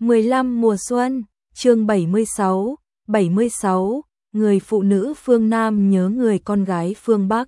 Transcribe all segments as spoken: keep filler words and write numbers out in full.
mười lăm mùa xuân, chương bảy mươi sáu, bảy mươi sáu, người phụ nữ phương Nam nhớ người con gái phương Bắc.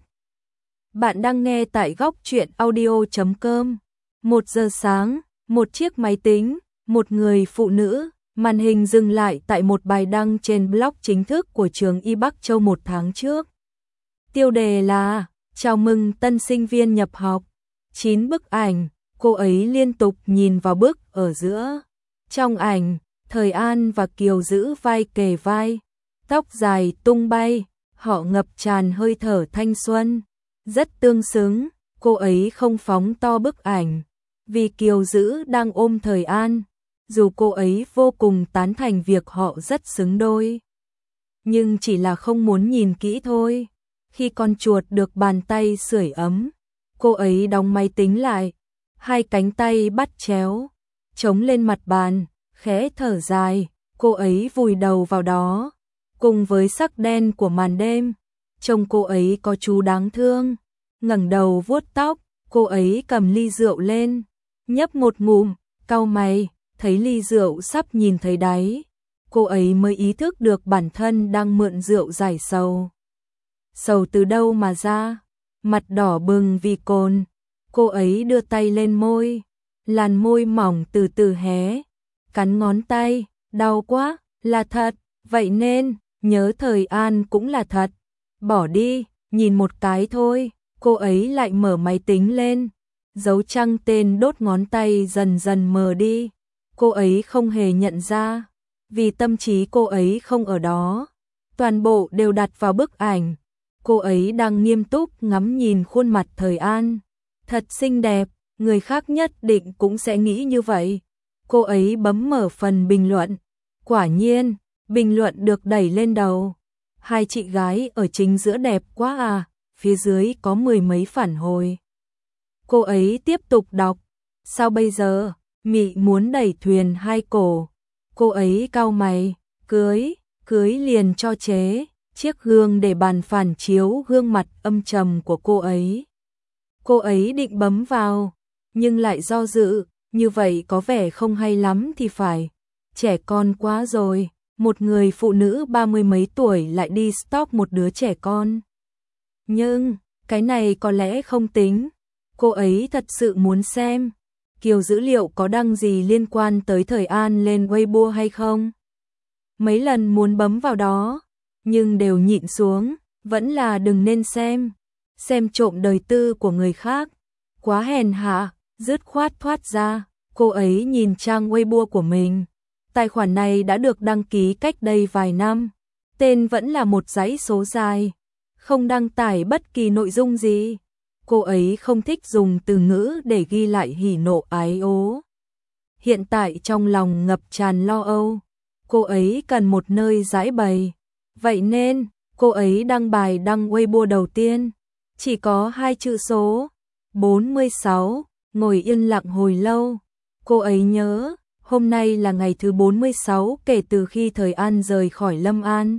Bạn đang nghe tại góc truyện audio chấm com. Một giờ sáng, một chiếc máy tính, một người phụ nữ, màn hình dừng lại tại một bài đăng trên blog chính thức của trường Y Bắc Châu một tháng trước. Tiêu đề là chào mừng tân sinh viên nhập học. Chín bức ảnh, cô ấy liên tục nhìn vào bức ở giữa. Trong ảnh, Thời An và Kiều giữ vai kề vai, tóc dài tung bay, họ ngập tràn hơi thở thanh xuân, rất tương xứng. Cô ấy không phóng to bức ảnh, vì Kiều giữ đang ôm Thời An, dù cô ấy vô cùng tán thành việc họ rất xứng đôi. Nhưng chỉ là không muốn nhìn kỹ thôi. Khi con chuột được bàn tay sưởi ấm, cô ấy đóng máy tính lại, hai cánh tay bắt chéo, chống lên mặt bàn, khẽ thở dài, cô ấy vùi đầu vào đó, cùng với sắc đen của màn đêm, trông cô ấy có chú đáng thương, ngẩng đầu vuốt tóc, cô ấy cầm ly rượu lên, nhấp một ngụm, cau mày, thấy ly rượu sắp nhìn thấy đáy, cô ấy mới ý thức được bản thân đang mượn rượu giải sầu. Sầu từ đâu mà ra? Mặt đỏ bừng vì cồn, cô ấy đưa tay lên môi, làn môi mỏng từ từ hé, cắn ngón tay, đau quá, là thật, vậy nên, nhớ Thời An cũng là thật. Bỏ đi, nhìn một cái thôi, cô ấy lại mở máy tính lên, dấu trăng tên đốt ngón tay dần dần mờ đi, cô ấy không hề nhận ra, vì tâm trí cô ấy không ở đó, toàn bộ đều đặt vào bức ảnh. Cô ấy đang nghiêm túc ngắm nhìn khuôn mặt Thời An, thật xinh đẹp, người khác nhất định cũng sẽ nghĩ như vậy. Cô ấy bấm mở phần bình luận, quả nhiên, bình luận được đẩy lên đầu. Hai chị gái ở chính giữa đẹp quá à, phía dưới có mười mấy phản hồi. Cô ấy tiếp tục đọc, sao bây giờ, Mị muốn đẩy thuyền hai cổ. Cô ấy cau mày, cưới, cưới liền cho chế. Chiếc gương để bàn phản chiếu gương mặt âm trầm của cô ấy. Cô ấy định bấm vào, nhưng lại do dự, như vậy có vẻ không hay lắm thì phải. Trẻ con quá rồi, một người phụ nữ ba mươi mấy tuổi lại đi stalk một đứa trẻ con. Nhưng, cái này có lẽ không tính. Cô ấy thật sự muốn xem, Kiều dữ liệu có đăng gì liên quan tới Thời An lên Weibo hay không. Mấy lần muốn bấm vào đó, nhưng đều nhịn xuống, vẫn là đừng nên xem, xem trộm đời tư của người khác, quá hèn hạ, dứt khoát thoát ra, cô ấy nhìn trang Weibo của mình, tài khoản này đã được đăng ký cách đây vài năm, tên vẫn là một dãy số dài, không đăng tải bất kỳ nội dung gì, cô ấy không thích dùng từ ngữ để ghi lại hỉ nộ ái ố. Hiện tại trong lòng ngập tràn lo âu, cô ấy cần một nơi giải bày. Vậy nên, cô ấy đăng bài đăng Weibo đầu tiên, chỉ có hai chữ số, bốn mươi sáu, ngồi yên lặng hồi lâu. Cô ấy nhớ, hôm nay là ngày thứ bốn mươi sáu kể từ khi Thời An rời khỏi Lâm An.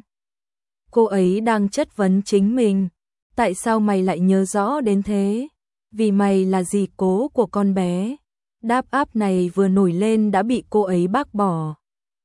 Cô ấy đang chất vấn chính mình, tại sao mày lại nhớ rõ đến thế? Vì mày là dì cố của con bé. Đáp áp này vừa nổi lên đã bị cô ấy bác bỏ.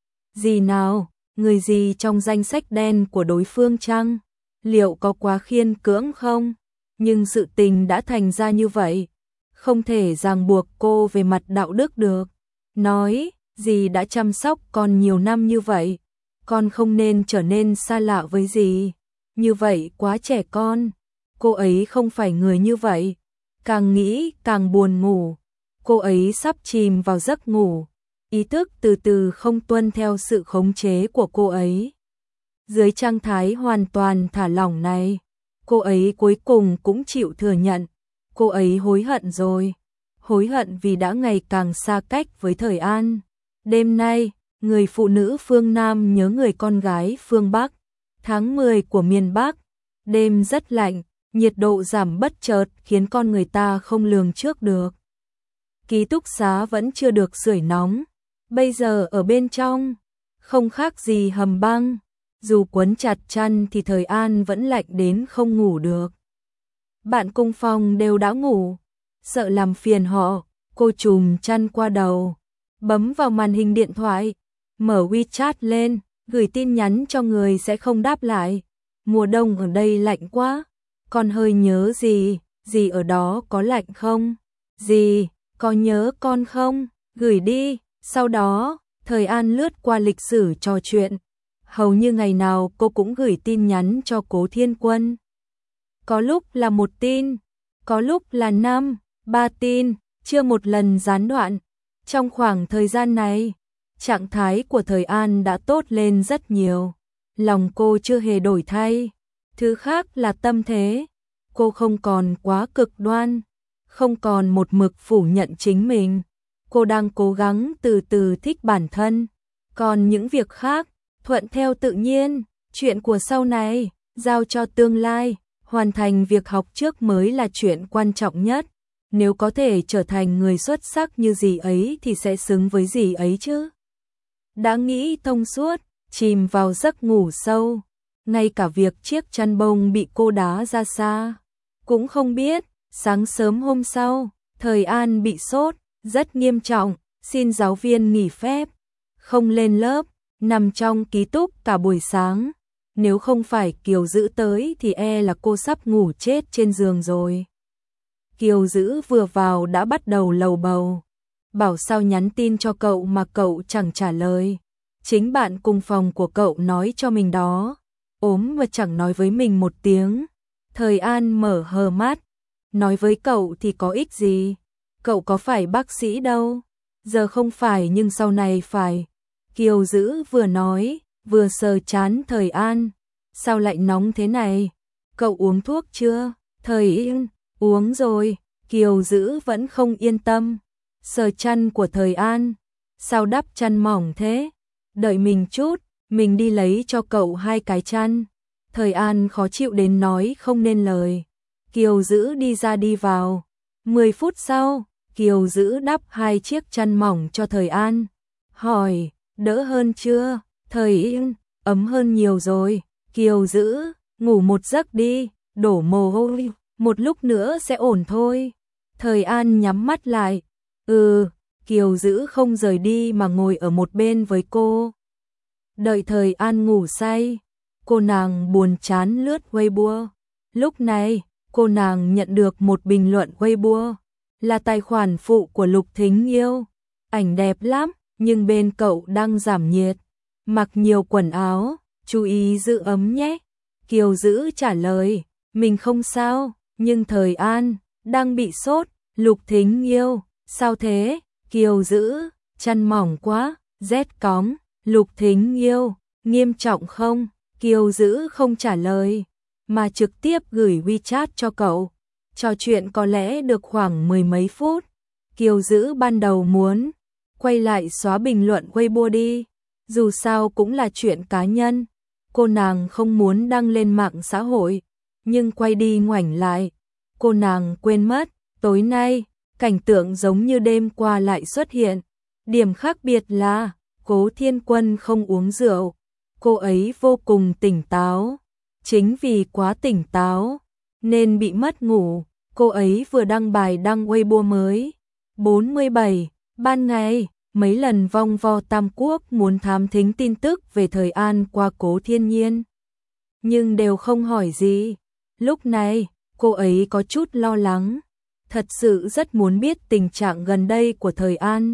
Gì nào? Người gì trong danh sách đen của đối phương chăng? Liệu có quá khiên cưỡng không? Nhưng sự tình đã thành ra như vậy, không thể ràng buộc cô về mặt đạo đức được. Nói, dì đã chăm sóc con nhiều năm như vậy, con không nên trở nên xa lạ với dì. Như vậy quá trẻ con, cô ấy không phải người như vậy. Càng nghĩ càng buồn ngủ, cô ấy sắp chìm vào giấc ngủ. Ý thức từ từ không tuân theo sự khống chế của cô ấy. Dưới trạng thái hoàn toàn thả lỏng này, cô ấy cuối cùng cũng chịu thừa nhận, cô ấy hối hận rồi, hối hận vì đã ngày càng xa cách với Thời An. Đêm nay, người phụ nữ phương Nam nhớ người con gái phương Bắc, tháng mười của miền Bắc, đêm rất lạnh, nhiệt độ giảm bất chợt khiến con người ta không lường trước được. Ký túc xá vẫn chưa được sưởi nóng. Bây giờ ở bên trong, không khác gì hầm băng, dù quấn chặt chăn thì Thời An vẫn lạnh đến không ngủ được. Bạn cùng phòng đều đã ngủ, sợ làm phiền họ, cô trùm chăn qua đầu, bấm vào màn hình điện thoại, mở WeChat lên, gửi tin nhắn cho người sẽ không đáp lại. Mùa đông ở đây lạnh quá, con hơi nhớ dì, dì ở đó có lạnh không? Dì, có nhớ con không? Gửi đi. Sau đó, Thời An lướt qua lịch sử trò chuyện. Hầu như ngày nào cô cũng gửi tin nhắn cho Cố Thiên Quân. Có lúc là một tin, có lúc là năm, ba tin, chưa một lần gián đoạn. Trong khoảng thời gian này, trạng thái của Thời An đã tốt lên rất nhiều. Lòng cô chưa hề đổi thay. Thứ khác là tâm thế. Cô không còn quá cực đoan, không còn một mực phủ nhận chính mình. Cô đang cố gắng từ từ thích bản thân. Còn những việc khác, thuận theo tự nhiên. Chuyện của sau này, giao cho tương lai. Hoàn thành việc học trước mới là chuyện quan trọng nhất. Nếu có thể trở thành người xuất sắc như dì ấy thì sẽ xứng với dì ấy chứ. Đã nghĩ thông suốt, chìm vào giấc ngủ sâu. Ngay cả việc chiếc chăn bông bị cô đá ra xa cũng không biết. Sáng sớm hôm sau, Thời An bị sốt, rất nghiêm trọng, xin giáo viên nghỉ phép, không lên lớp, nằm trong ký túc cả buổi sáng. Nếu không phải Kiều Dữ tới thì e là cô sắp ngủ chết trên giường rồi. Kiều Dữ vừa vào đã bắt đầu lầu bầu, bảo sao nhắn tin cho cậu mà cậu chẳng trả lời. Chính bạn cùng phòng của cậu nói cho mình đó, ốm mà chẳng nói với mình một tiếng. Thời An mở hờ mắt, nói với cậu thì có ích gì, cậu có phải bác sĩ đâu, giờ không phải nhưng sau này phải. Kiều Dữ vừa nói, vừa sờ trán Thời An, sao lại nóng thế này, cậu uống thuốc chưa? Thời An, uống rồi. Kiều Dữ vẫn không yên tâm, sờ chăn của Thời An, sao đắp chăn mỏng thế? Đợi mình chút, mình đi lấy cho cậu hai cái chăn. Thời An khó chịu đến nói không nên lời. Kiều Dữ đi ra đi vào. Mười phút sau, Kiều Dữ đắp hai chiếc chăn mỏng cho Thời An. Hỏi, đỡ hơn chưa? Thời An, ấm hơn nhiều rồi. Kiều Dữ, ngủ một giấc đi, đổ mồ hôi, một lúc nữa sẽ ổn thôi. Thời An nhắm mắt lại. Ừ, Kiều Dữ không rời đi mà ngồi ở một bên với cô. Đợi Thời An ngủ say, cô nàng buồn chán lướt Weibo. Lúc này, cô nàng nhận được một bình luận Weibo, là tài khoản phụ của Lục Thính Yêu. Ảnh đẹp lắm, nhưng bên cậu đang giảm nhiệt, mặc nhiều quần áo, chú ý giữ ấm nhé. Kiều Dữ trả lời, mình không sao, nhưng Thời An đang bị sốt. Lục Thính Yêu, sao thế? Kiều Dữ, chăn mỏng quá, rét cóng. Lục Thính Yêu, nghiêm trọng không? Kiều Dữ không trả lời, mà trực tiếp gửi WeChat cho cậu. Trò chuyện có lẽ được khoảng mười mấy phút. Kiều Dữ ban đầu muốn quay lại xóa bình luận Weibo đi, dù sao cũng là chuyện cá nhân. Cô nàng không muốn đăng lên mạng xã hội, nhưng quay đi ngoảnh lại, cô nàng quên mất, tối nay, cảnh tượng giống như đêm qua lại xuất hiện. Điểm khác biệt là, Cố Thiên Quân không uống rượu, cô ấy vô cùng tỉnh táo. Chính vì quá tỉnh táo, nên bị mất ngủ. Cô ấy vừa đăng bài đăng Weibo mới. bốn mươi bảy, ban ngày, mấy lần vong vo Tam Quốc muốn thám thính tin tức về Thời An qua Cố Thiên Nhiên, nhưng đều không hỏi gì. Lúc này, cô ấy có chút lo lắng, thật sự rất muốn biết tình trạng gần đây của Thời An.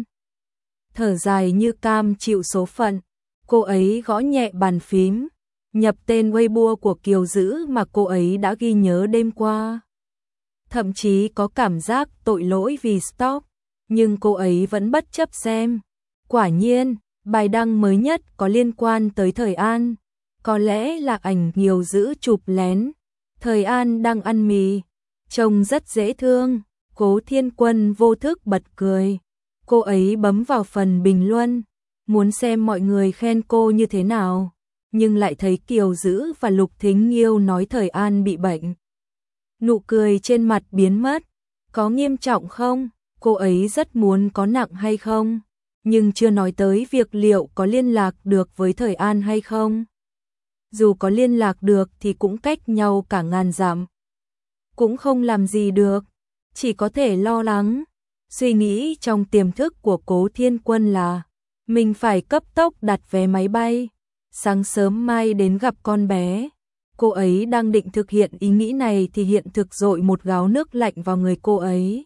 Thở dài như cam chịu số phận, cô ấy gõ nhẹ bàn phím, nhập tên Weibo của Kiều Dữ mà cô ấy đã ghi nhớ đêm qua. Thậm chí có cảm giác tội lỗi vì stop, nhưng cô ấy vẫn bất chấp xem. Quả nhiên, bài đăng mới nhất có liên quan tới Thời An. Có lẽ là ảnh Kiều Dữ chụp lén. Thời An đang ăn mì, trông rất dễ thương. Cố Thiên Quân vô thức bật cười. Cô ấy bấm vào phần bình luận, muốn xem mọi người khen cô như thế nào, nhưng lại thấy Kiều Dữ và Lục Thính Yêu nói Thời An bị bệnh. Nụ cười trên mặt biến mất. Có nghiêm trọng không? Cô ấy rất muốn có nặng hay không, nhưng chưa nói tới việc liệu có liên lạc được với Thời An hay không. Dù có liên lạc được thì cũng cách nhau cả ngàn dặm, cũng không làm gì được, chỉ có thể lo lắng. Suy nghĩ trong tiềm thức của Cố Thiên Quân là mình phải cấp tốc đặt vé máy bay, sáng sớm mai đến gặp con bé. Cô ấy đang định thực hiện ý nghĩ này thì hiện thực dội một gáo nước lạnh vào người cô ấy.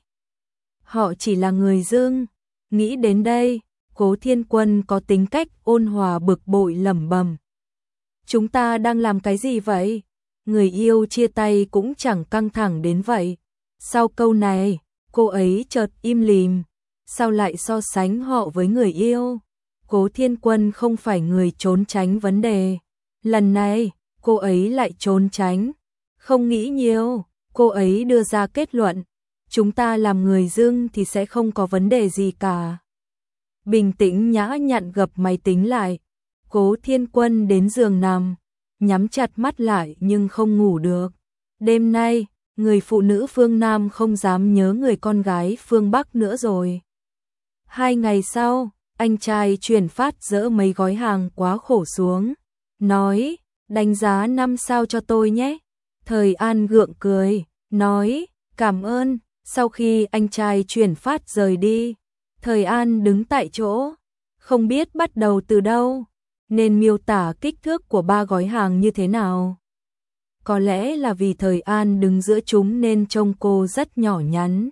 Họ chỉ là người dưng. Nghĩ đến đây, Cố Thiên Quân có tính cách ôn hòa bực bội lẩm bẩm. Chúng ta đang làm cái gì vậy? Người yêu chia tay cũng chẳng căng thẳng đến vậy. Sau câu này, cô ấy chợt im lìm. Sao lại so sánh họ với người yêu? Cố Thiên Quân không phải người trốn tránh vấn đề. Lần này, cô ấy lại trốn tránh. Không nghĩ nhiều, cô ấy đưa ra kết luận. Chúng ta làm người dưng thì sẽ không có vấn đề gì cả. Bình tĩnh nhã nhặn gập máy tính lại. Cố Thiên Quân đến giường nằm, nhắm chặt mắt lại nhưng không ngủ được. Đêm nay, người phụ nữ phương Nam không dám nhớ người con gái phương Bắc nữa rồi. Hai ngày sau, anh trai chuyển phát dỡ mấy gói hàng quá khổ xuống. Nói, đánh giá năm sao cho tôi nhé. Thời An gượng cười, nói, cảm ơn. Sau khi anh trai chuyển phát rời đi, Thời An đứng tại chỗ, không biết bắt đầu từ đâu, nên miêu tả kích thước của ba gói hàng như thế nào. Có lẽ là vì Thời An đứng giữa chúng nên trông cô rất nhỏ nhắn.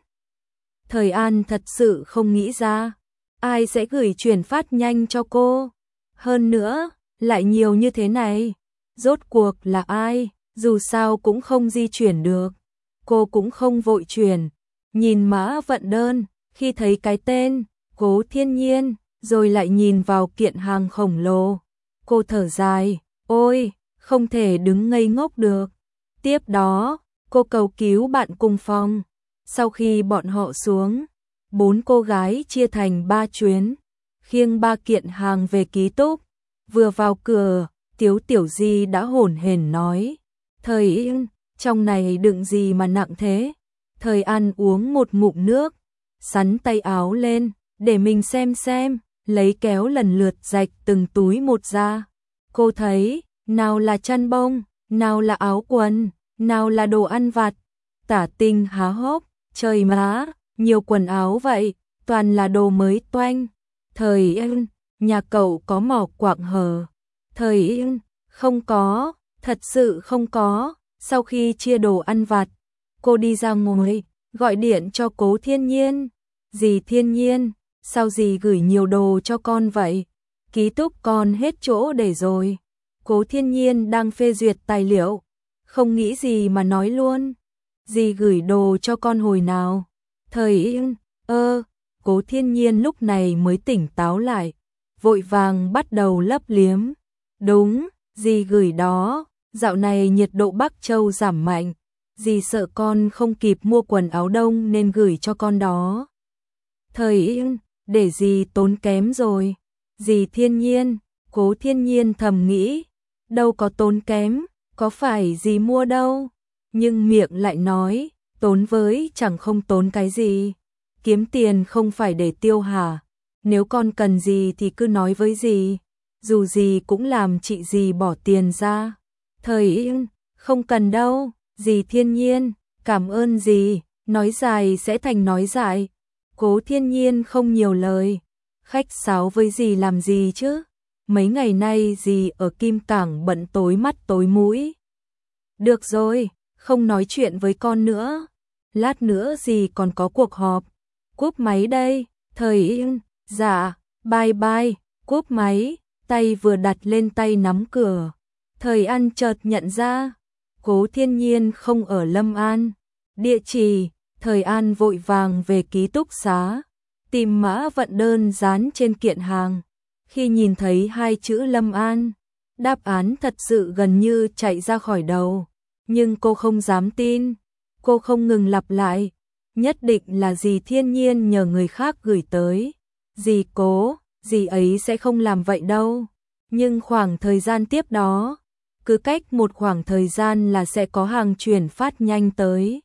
Thời An thật sự không nghĩ ra, ai sẽ gửi chuyển phát nhanh cho cô. Hơn nữa, lại nhiều như thế này. Rốt cuộc là ai, dù sao cũng không di chuyển được. Cô cũng không vội chuyển. Nhìn mã vận đơn, khi thấy cái tên Cố Thiên Nhiên, rồi lại nhìn vào kiện hàng khổng lồ. Cô thở dài, ôi, không thể đứng ngây ngốc được. Tiếp đó, cô cầu cứu bạn cùng phòng. Sau khi bọn họ xuống, bốn cô gái chia thành ba chuyến, khiêng ba kiện hàng về ký túc. Vừa vào cửa, Tiếu Tiểu Di đã hổn hển nói, Thời Yên, trong này đựng gì mà nặng thế? Thời An uống một ngụm nước, sắn tay áo lên, để mình xem xem, lấy kéo lần lượt rạch từng túi một ra. Cô thấy, nào là chăn bông, nào là áo quần, nào là đồ ăn vặt. Tả Tinh há hốc, trời má, nhiều quần áo vậy, toàn là đồ mới toanh. Thời Yên, nhà cậu có mỏ quặng hờ? Thời Yên, không có, thật sự không có. Sau khi chia đồ ăn vặt, cô đi ra ngoài, gọi điện cho Cố Thiên Nhiên. Dì Thiên Nhiên, sao dì gửi nhiều đồ cho con vậy? Ký túc con hết chỗ để rồi. Cố Thiên Nhiên đang phê duyệt tài liệu, không nghĩ gì mà nói luôn. Dì gửi đồ cho con hồi nào? Thời Yên, ơ, Cố Thiên Nhiên lúc này mới tỉnh táo lại, vội vàng bắt đầu lấp liếm. Đúng, dì gửi đó, dạo này nhiệt độ Bắc Châu giảm mạnh. Dì sợ con không kịp mua quần áo đông nên gửi cho con đó. Thời Yên, để dì tốn kém rồi. Dì Thiên Nhiên, Cố Thiên Nhiên thầm nghĩ, đâu có tốn kém, có phải dì mua đâu. Nhưng miệng lại nói, tốn với chẳng không tốn cái gì. Kiếm tiền không phải để tiêu hả? Nếu con cần gì thì cứ nói với dì. Dù gì cũng làm chị dì bỏ tiền ra. Thời Yên, không cần đâu. Dì Thiên Nhiên, cảm ơn dì, nói dài sẽ thành nói dài. Cố Thiên Nhiên không nhiều lời, khách sáo với dì làm gì chứ? Mấy ngày nay dì ở Kim Cảng bận tối mắt tối mũi. Được rồi, không nói chuyện với con nữa. Lát nữa dì còn có cuộc họp. Cúp máy đây. Thời Yên, dạ, bye bye. Cúp máy, tay vừa đặt lên tay nắm cửa. Thời An chợt nhận ra Cố Thiên Nhiên không ở Lâm An. Địa chỉ, Thời An vội vàng về ký túc xá, tìm mã vận đơn dán trên kiện hàng. Khi nhìn thấy hai chữ Lâm An, đáp án thật sự gần như chạy ra khỏi đầu. Nhưng cô không dám tin. Cô không ngừng lặp lại, nhất định là dì Thiên Nhiên nhờ người khác gửi tới. Dì Cố, dì ấy sẽ không làm vậy đâu. Nhưng khoảng thời gian tiếp đó, cứ cách một khoảng thời gian là sẽ có hàng chuyển phát nhanh tới.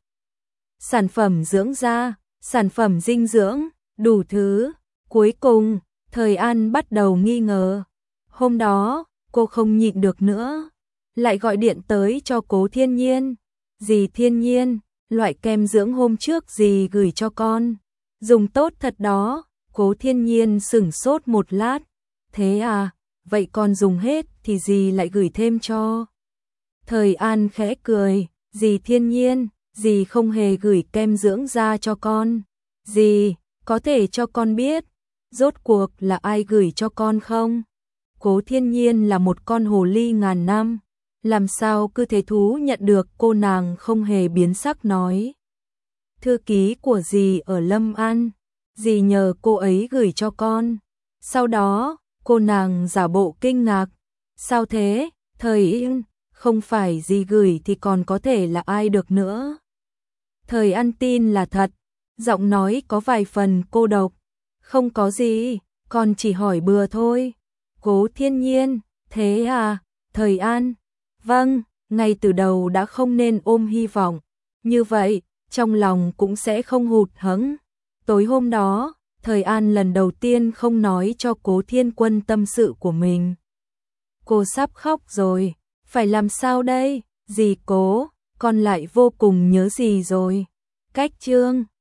Sản phẩm dưỡng da, sản phẩm dinh dưỡng, đủ thứ. Cuối cùng, Thời An bắt đầu nghi ngờ. Hôm đó, cô không nhịn được nữa, lại gọi điện tới cho Cố Thiên Nhiên. Dì Thiên Nhiên, loại kem dưỡng hôm trước dì gửi cho con, Dùng tốt thật đó, Cố Thiên Nhiên sửng sốt một lát. Thế à, vậy con dùng hết thì dì lại gửi thêm cho. Thời An khẽ cười, dì Thiên Nhiên, dì không hề gửi kem dưỡng da cho con. Dì, có thể cho con biết, rốt cuộc là ai gửi cho con không? Cố Thiên Nhiên là một con hồ ly ngàn năm, làm sao cứ thế thú nhận được. Cô nàng không hề biến sắc nói. Thư ký của dì ở Lâm An, dì nhờ cô ấy gửi cho con. Sau đó, cô nàng giả bộ kinh ngạc. Sao thế, Thời Yên, không phải dì gửi thì còn có thể là ai được nữa. Thời An tin là thật, giọng nói có vài phần cô độc. Không có gì, con chỉ hỏi bừa thôi. Cố Thiên Nhiên, thế à, Thời An. Vâng, ngay từ đầu đã không nên ôm hy vọng. Như vậy, trong lòng cũng sẽ không hụt hẫng. Tối hôm đó, Thời An lần đầu tiên không nói cho Cố Thiên Quân tâm sự của mình. Cô sắp khóc rồi, phải làm sao đây? Dì Cố, con lại vô cùng nhớ dì rồi. Cách chương